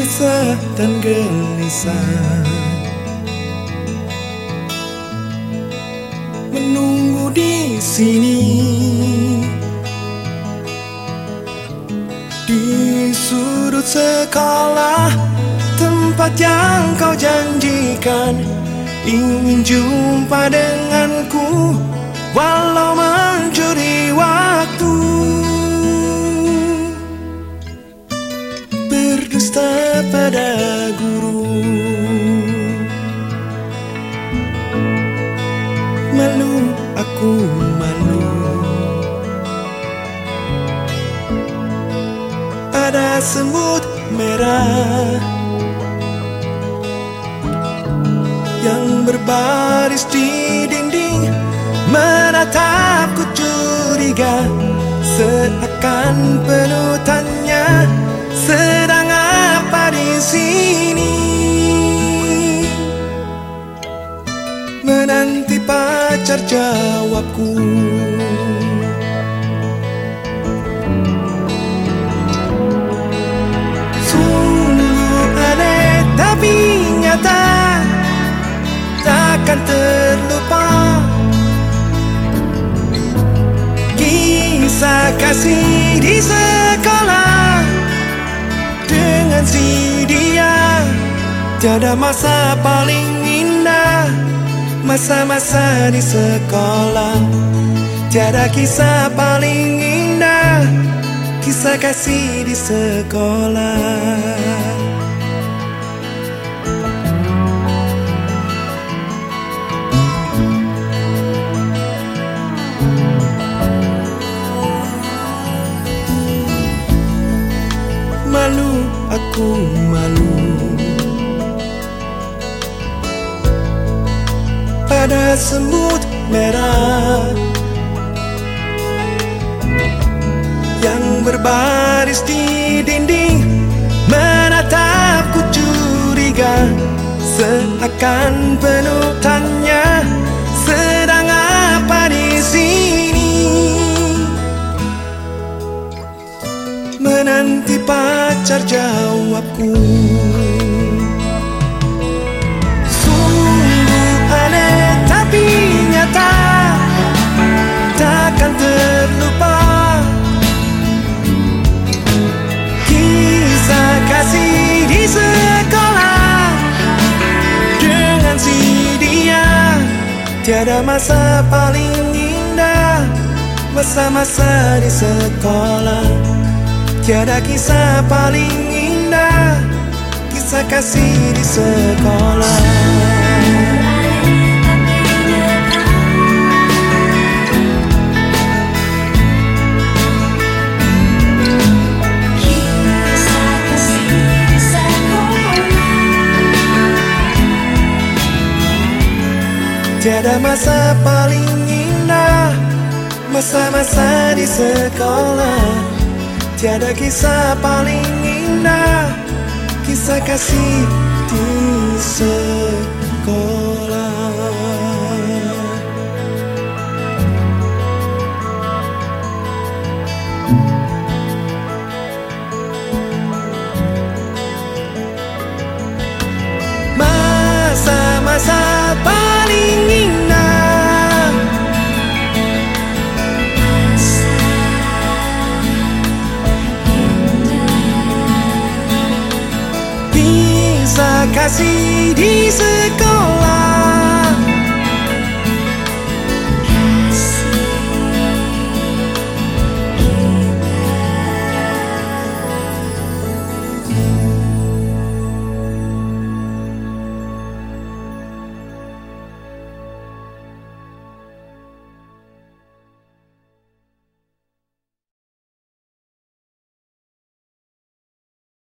resah dan gelisah, menunggu di sini, di sudut sekolah, tempat yang kau janjikan. Ingin jumpa denganku, walau mencuri waktu. Berdusta pada guru, malu, aku malu. Ada semut merah yang berbaris di dinding, menatapku curiga, seakan penuh tanya, sedang apa di sini? Menanti pacar jawabku. Sungguh aneh tapi nyata, takkan terlupa kisah kasih di sekolah dengan si dia. Tiada masa paling indah, masa-masa di sekolah. Tiada kisah paling indah, kisah kasih di sekolah. Malu, aku malu. Pada semut merah yang berbaris di dinding, menatapku curiga, seakan penuh tanya, sedang apa di sini? Menanti pacar jawabku. Sungguh aneh tapi nyata, takkan terlupa kisah kasih di sekolah dengan si dia. Tiada masa paling indah, masa-masa di sekolah. Tiada kisah paling indah, kisah kasih di sekolah. Tiada masa paling indah, masa-masa di sekolah. Tiada kisah paling indah, kisah kasih di sekolah. Masa-masa paling indah, kisah kasih di sekolah.